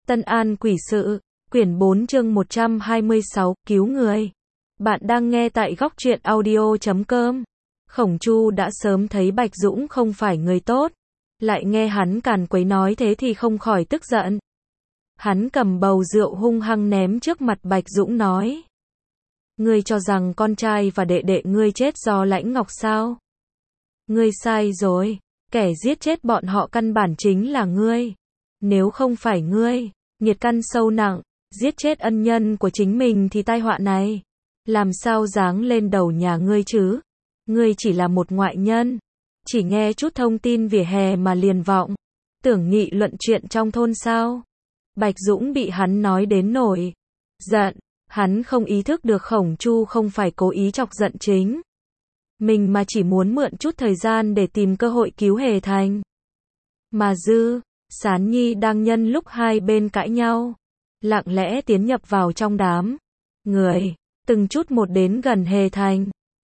Tân An Quỷ Sự, quyển 4 chương 126, cứu người. Bạn đang nghe tại góc truyện audio.com. Khổng Chu đã sớm thấy Bạch Dũng không phải người tốt, lại nghe hắn càn quấy nói thế thì không khỏi tức giận. Hắn cầm bầu rượu hung hăng ném trước mặt Bạch Dũng nói: Ngươi cho rằng con trai và đệ đệ ngươi chết do Lãnh Ngọc sao? Ngươi sai rồi, kẻ giết chết bọn họ căn bản chính là ngươi. Nếu không phải ngươi, nghiệt căn sâu nặng, giết chết ân nhân của chính mình thì tai họa này làm sao giáng lên đầu nhà ngươi chứ? Ngươi chỉ là một ngoại nhân, chỉ nghe chút thông tin vỉa hè mà liền vọng tưởng nghị luận chuyện trong thôn sao? Bạch Dũng bị hắn nói đến nổi giận, hắn không ý thức được Khổng Chu không phải cố ý chọc giận chính mình mà chỉ muốn mượn chút thời gian để tìm cơ hội cứu Hề Thành. Mà Dư Sán Nhi đang nhân lúc hai bên cãi nhau, lặng lẽ tiến nhập vào trong đám người, từng chút một đến gần Hề Thành.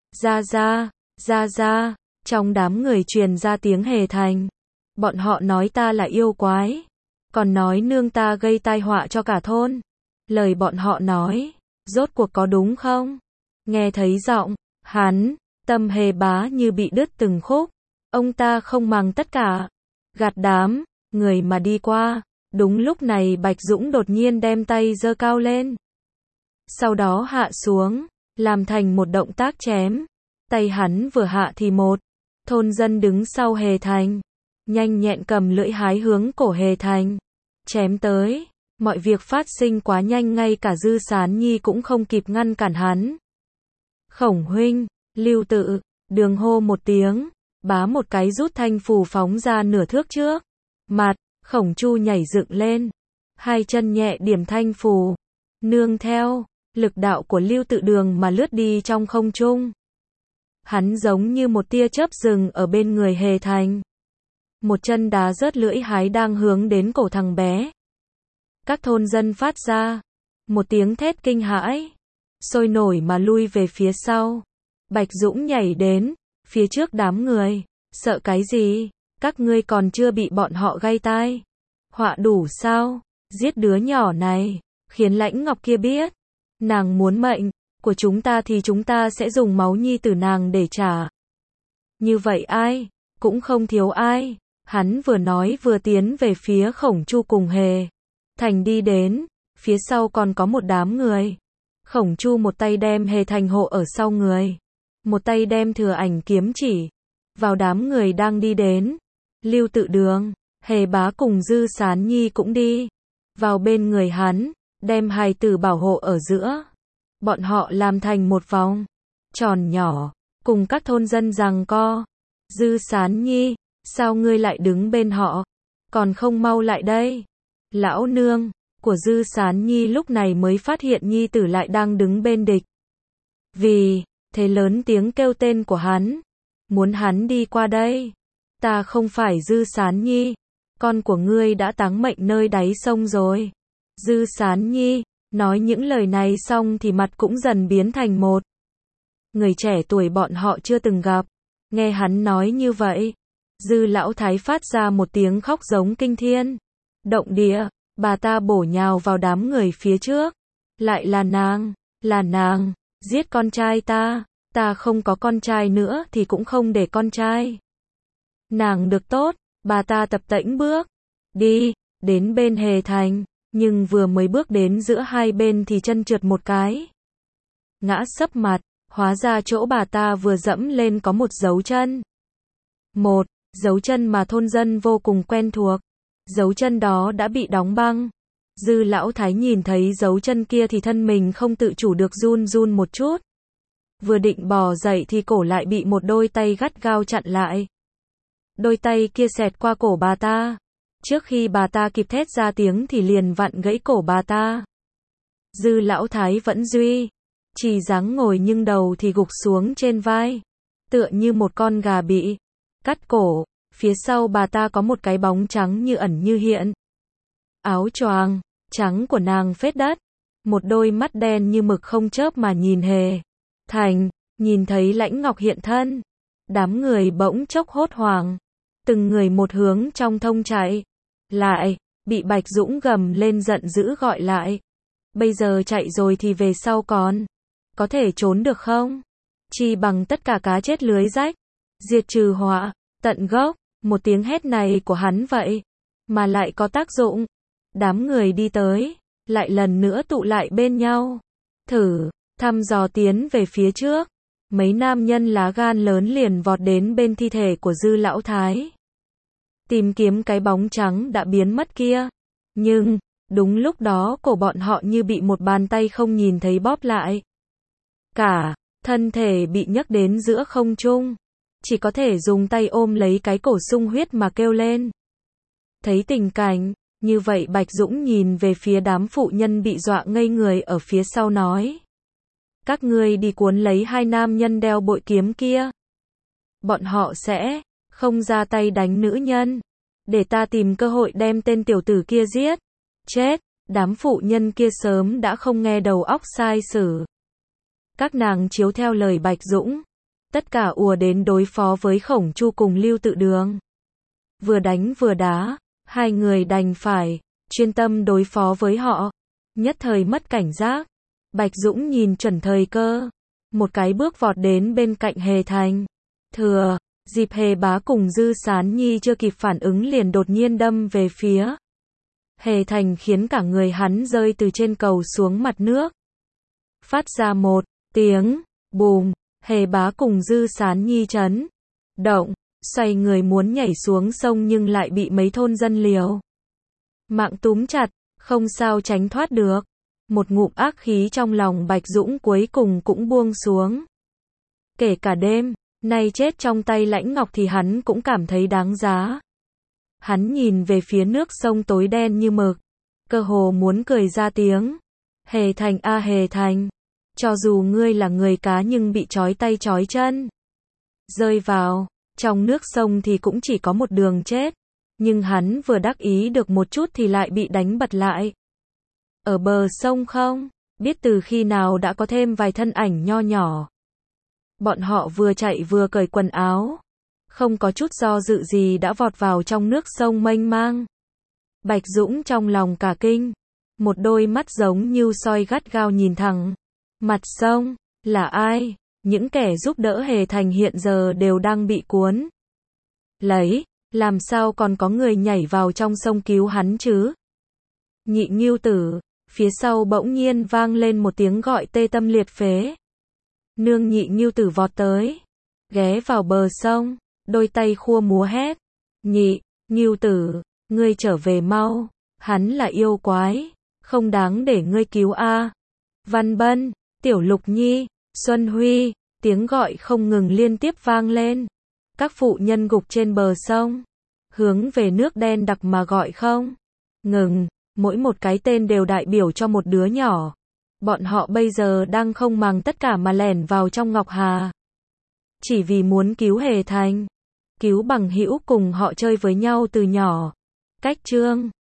Ra, trong đám người truyền ra tiếng Hề Thành. Bọn họ nói ta là yêu quái, còn nói nương ta gây tai họa cho cả thôn. Lời bọn họ nói, rốt cuộc có đúng không? Nghe thấy giọng hắn, tâm Hề Bá như bị đứt từng khúc. Ông ta không màng tất cả, gạt đám người mà đi qua. Đúng lúc này Bạch Dũng đột nhiên đem tay giơ cao lên, sau đó hạ xuống, làm thành một động tác chém. Tay hắn vừa hạ thì một thôn dân đứng sau Hề Thành nhanh nhẹn cầm lưỡi hái hướng cổ Hề Thành chém tới. Mọi việc phát sinh quá nhanh, ngay cả Dư Sán Nhi cũng không kịp ngăn cản hắn. Khổng huynh, Lưu Tự, Đường hô một tiếng, bá một cái rút thanh phù phóng ra nửa thước trước mặt. Khổng Chu nhảy dựng lên, hai chân nhẹ điểm thanh phù, nương theo lực đạo của Lưu Tự Đường mà lướt đi trong không trung. Hắn giống như một tia chớp dừng ở bên người Hề Thành, một chân đá rớt lưỡi hái đang hướng đến cổ thằng bé. Các thôn dân phát ra một tiếng thét kinh hãi, sôi nổi mà lui về phía sau. Bạch Dũng nhảy đến phía trước đám người, sợ cái gì? Các ngươi còn chưa bị bọn họ gây tai họa đủ sao? Giết đứa nhỏ này, khiến Lãnh Ngọc kia biết nàng muốn mệnh của chúng ta thì chúng ta sẽ dùng máu nhi tử nàng để trả. Như vậy ai cũng không thiếu ai. Hắn vừa nói vừa tiến về phía Khổng Chu cùng Hề Thành đi đến, phía sau còn có một đám người. Khổng Chu một tay đem Hề Thành hộ ở sau người, một tay đem Thừa Ảnh kiếm chỉ vào đám người đang đi đến. Lưu Tự Đường, Hề Bá cùng Dư Sán Nhi cũng đi vào bên người hắn, đem hài tử bảo hộ ở giữa. Bọn họ làm thành một vòng tròn nhỏ, cùng các thôn dân giằng co. Dư Sán Nhi, sao ngươi lại đứng bên họ? Còn không mau lại đây. Lão nương của Dư Sán Nhi lúc này mới phát hiện nhi tử lại đang đứng bên địch. Vì thế lớn tiếng kêu tên của hắn, muốn hắn đi qua đây. Ta không phải Dư Sán Nhi, con của ngươi đã táng mệnh nơi đáy sông rồi. Dư Sán Nhi nói những lời này xong thì mặt cũng dần biến thành một người trẻ tuổi bọn họ chưa từng gặp. Nghe hắn nói như vậy, Dư lão thái phát ra một tiếng khóc giống kinh thiên động địa. Bà ta bổ nhào vào đám người phía trước. Lại là nàng giết con trai ta. Ta không có con trai nữa thì cũng không để con trai nàng được tốt. Bà ta tập tễnh bước đi đến bên Hề Thành, nhưng vừa mới bước đến giữa hai bên thì chân trượt một cái, ngã sấp mặt. Hóa ra chỗ bà ta vừa dẫm lên có một dấu chân. Một dấu chân mà thôn dân vô cùng quen thuộc. Dấu chân đó đã bị đóng băng. Dư lão thái nhìn thấy dấu chân kia thì thân mình không tự chủ được run run một chút. Vừa định bò dậy thì cổ lại bị một đôi tay gắt gao chặn lại. Đôi tay kia xẹt qua cổ bà ta. Trước khi bà ta kịp thét ra tiếng thì liền vặn gãy cổ bà ta. Dư lão thái vẫn duy chỉ dáng ngồi nhưng đầu thì gục xuống trên vai, tựa như một con gà bị cắt cổ. Phía sau bà ta có một cái bóng trắng như ẩn như hiện. Áo choàng trắng của nàng phết đất, một đôi mắt đen như mực không chớp mà nhìn Hề Thành. Nhìn thấy Lãnh Ngọc hiện thân, đám người bỗng chốc hốt hoảng, từng người một hướng trong thôn chạy lại. bị Bạch Dũng gầm lên giận dữ gọi lại. Bây giờ chạy rồi thì về sau còn có thể trốn được không? Chi bằng tất cả cá chết lưới rách, diệt trừ họa, tận gốc. Một tiếng hét này của hắn vậy mà lại có tác dụng. Đám người đi tới, lại lần nữa tụ lại bên nhau, thử thăm dò tiến về phía trước. Mấy nam nhân lá gan lớn liền vọt đến bên thi thể của Dư lão thái, tìm kiếm cái bóng trắng đã biến mất kia. Nhưng đúng lúc đó cổ bọn họ như bị một bàn tay không nhìn thấy bóp lại. Cả thân thể bị nhấc đến giữa không trung, chỉ có thể dùng tay ôm lấy cái cổ sung huyết mà kêu lên. Thấy tình cảnh như vậy, Bạch Dũng nhìn về phía đám phụ nhân bị dọa ngây người ở phía sau nói: các ngươi đi cuốn lấy hai nam nhân đeo bội kiếm kia. Bọn họ sẽ không ra tay đánh nữ nhân, để ta tìm cơ hội đem tên tiểu tử kia giết. Chết, đám phụ nhân kia sớm đã không nghe đầu óc sai sử. Các nàng chiếu theo lời Bạch Dũng, tất cả ùa đến đối phó với Khổng Chu cùng Lưu Tự Đường. Vừa đánh vừa đá, hai người đành phải chuyên tâm đối phó với họ, nhất thời mất cảnh giác. Bạch Dũng nhìn chuẩn thời cơ, một cái bước vọt đến bên cạnh Hề Thành. Thừa dịp Hề Bá cùng Dư Sán Nhi chưa kịp phản ứng liền đột nhiên đâm về phía Hề Thành, khiến cả người hắn rơi từ trên cầu xuống mặt nước. Phát ra một tiếng bùm, Hề Bá cùng Dư Sán Nhi chấn động, xoay người muốn nhảy xuống sông nhưng lại bị mấy thôn dân liều mạng túm chặt, không sao tránh thoát được. Một ngụm ác khí trong lòng Bạch Dũng cuối cùng cũng buông xuống. Kể cả đêm nay chết trong tay Lãnh Ngọc thì hắn cũng cảm thấy đáng giá. Hắn nhìn về phía nước sông tối đen như mực, cơ hồ muốn cười ra tiếng. Hề Thành a Hề Thành, cho dù ngươi là người cá nhưng bị trói tay trói chân, rơi vào trong nước sông thì cũng chỉ có một đường chết. Nhưng hắn vừa đắc ý được một chút thì lại bị đánh bật lại. Ở bờ sông không biết từ khi nào đã có thêm vài thân ảnh nho nhỏ. Bọn họ vừa chạy vừa cởi quần áo, không có chút do dự gì đã vọt vào trong nước sông mênh mang. Bạch Dũng trong lòng cả kinh, một đôi mắt giống như soi gắt gao nhìn thẳng mặt sông. Là ai? Những kẻ giúp đỡ Hề Thành hiện giờ đều đang bị cuốn lấy, làm sao còn có người nhảy vào trong sông cứu hắn chứ? Nhị Ngưu Tử, phía sau bỗng nhiên vang lên một tiếng gọi tê tâm liệt phế. Nương Nhị Ngưu Tử vọt tới, ghé vào bờ sông, đôi tay khua múa hét: Nhị Ngưu Tử, ngươi trở về mau, hắn là yêu quái, không đáng để ngươi cứu a. Văn Bân, Tiểu Lục Nhi, Xuân Huy, tiếng gọi không ngừng liên tiếp vang lên. Các phụ nhân gục trên bờ sông, hướng về nước đen đặc mà gọi không ngừng, mỗi một cái tên đều đại biểu cho một đứa nhỏ. Bọn họ bây giờ đang không màng tất cả mà lẻn vào trong Ngọc Hà, chỉ vì muốn cứu Hề Thành, cứu bằng hữu cùng họ chơi với nhau từ nhỏ. Cách chương